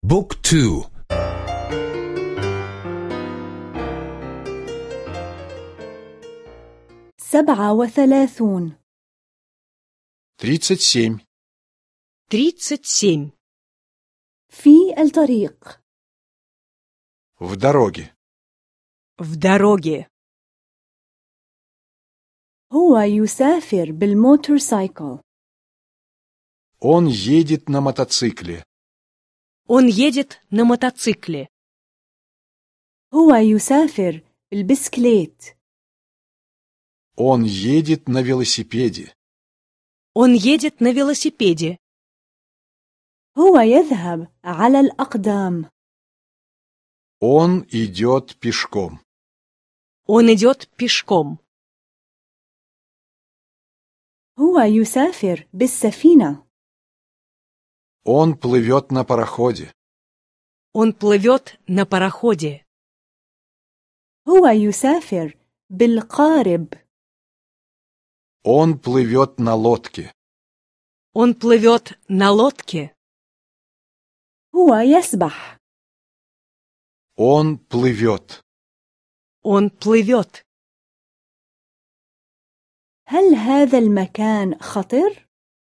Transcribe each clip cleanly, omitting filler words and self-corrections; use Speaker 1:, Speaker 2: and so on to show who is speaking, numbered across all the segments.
Speaker 1: بوك 2.
Speaker 2: 37.
Speaker 3: 37.
Speaker 4: 37.
Speaker 2: في الطريق.
Speaker 3: В дороге.
Speaker 4: В дороге.
Speaker 2: هو يسافر بالموتورسايكل.
Speaker 3: Он едет на мотоцикле.
Speaker 4: Он едет на мотоцикле.
Speaker 2: هو يسافر بالبسكليت.
Speaker 3: Он едет на велосипеде.
Speaker 4: Он едет на велосипеде.
Speaker 2: هو يذهب على الأقدام.
Speaker 3: Он идет пешком.
Speaker 4: Он идет пешком.
Speaker 2: هو يسافر بالسفينة.
Speaker 3: Он плывет на пароходе.
Speaker 4: Он плывет на пароходе.
Speaker 2: هو يسافر بالقارب.
Speaker 3: Он плывет на лодке.
Speaker 4: Он плывет на лодке.
Speaker 2: هو يسبح.
Speaker 3: Он плывет.
Speaker 4: Он плывет.
Speaker 2: هل هذا المكان خطر؟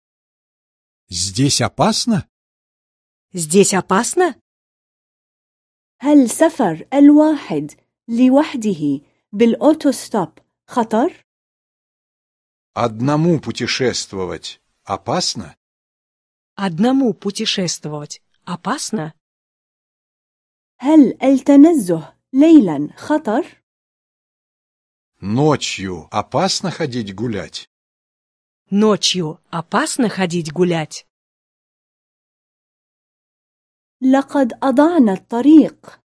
Speaker 1: Здесь опасно?
Speaker 4: Здесь опасно?
Speaker 2: هل سفر الواحد لوحده بالأوتوستوب خطر؟
Speaker 3: Одному путешествовать опасно?
Speaker 4: Одному путешествовать опасно?
Speaker 2: هل التنزه ليلا خطر؟
Speaker 3: Ночью опасно ходить гулять?
Speaker 4: Ночью опасно ходить гулять?
Speaker 2: لقد أضعنا الطريق.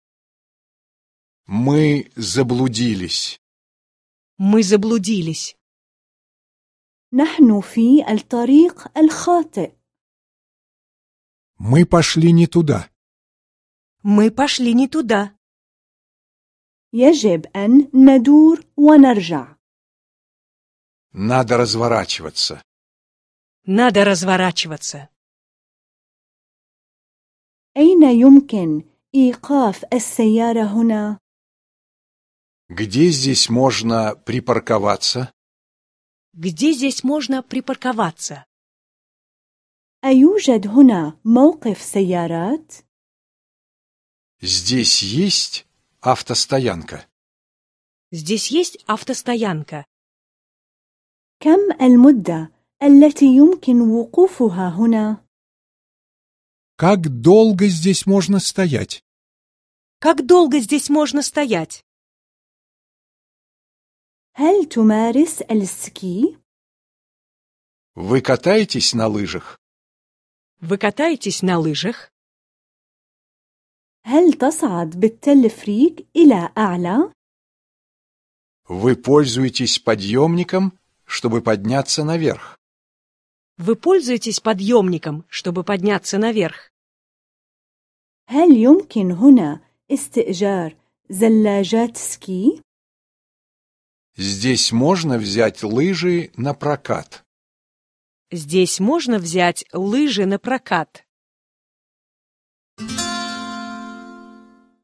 Speaker 3: Мы заблудились.
Speaker 4: Мы заблудились.
Speaker 2: نحن في الطريق الخاطئ.
Speaker 1: Мы пошли не туда.
Speaker 4: Мы пошли не туда.
Speaker 2: يجب أن ندور ونرجع.
Speaker 3: Надо разворачиваться.
Speaker 4: Надо разворачиваться.
Speaker 2: أين يمكن إيقاف السيارة هنا؟
Speaker 3: Где здесь можно припарковаться?
Speaker 4: Где здесь можно припарковаться?
Speaker 2: أيوجد هنا موقف سيارات؟
Speaker 3: Здесь есть автостоянка.
Speaker 4: Здесь есть автостоянка.
Speaker 2: كم المدة التي يمكن وقوفها هنا؟
Speaker 1: Как долго здесь можно стоять?
Speaker 4: Как долго здесь можно стоять?
Speaker 2: هل تمارس السكي؟
Speaker 3: Вы катаетесь на лыжах?
Speaker 4: Вы катаетесь на лыжах?
Speaker 2: هل تصعد بالتلفريك إلى أعلى؟
Speaker 3: Вы пользуетесь подъемником, чтобы подняться наверх?
Speaker 4: Вы пользуетесь подъемником, чтобы подняться наверх?
Speaker 2: هل يمكن هنا استئجار زلاجات سكي؟
Speaker 3: Здесь можно взять лыжи на прокат.
Speaker 4: Здесь можно взять лыжи на прокат.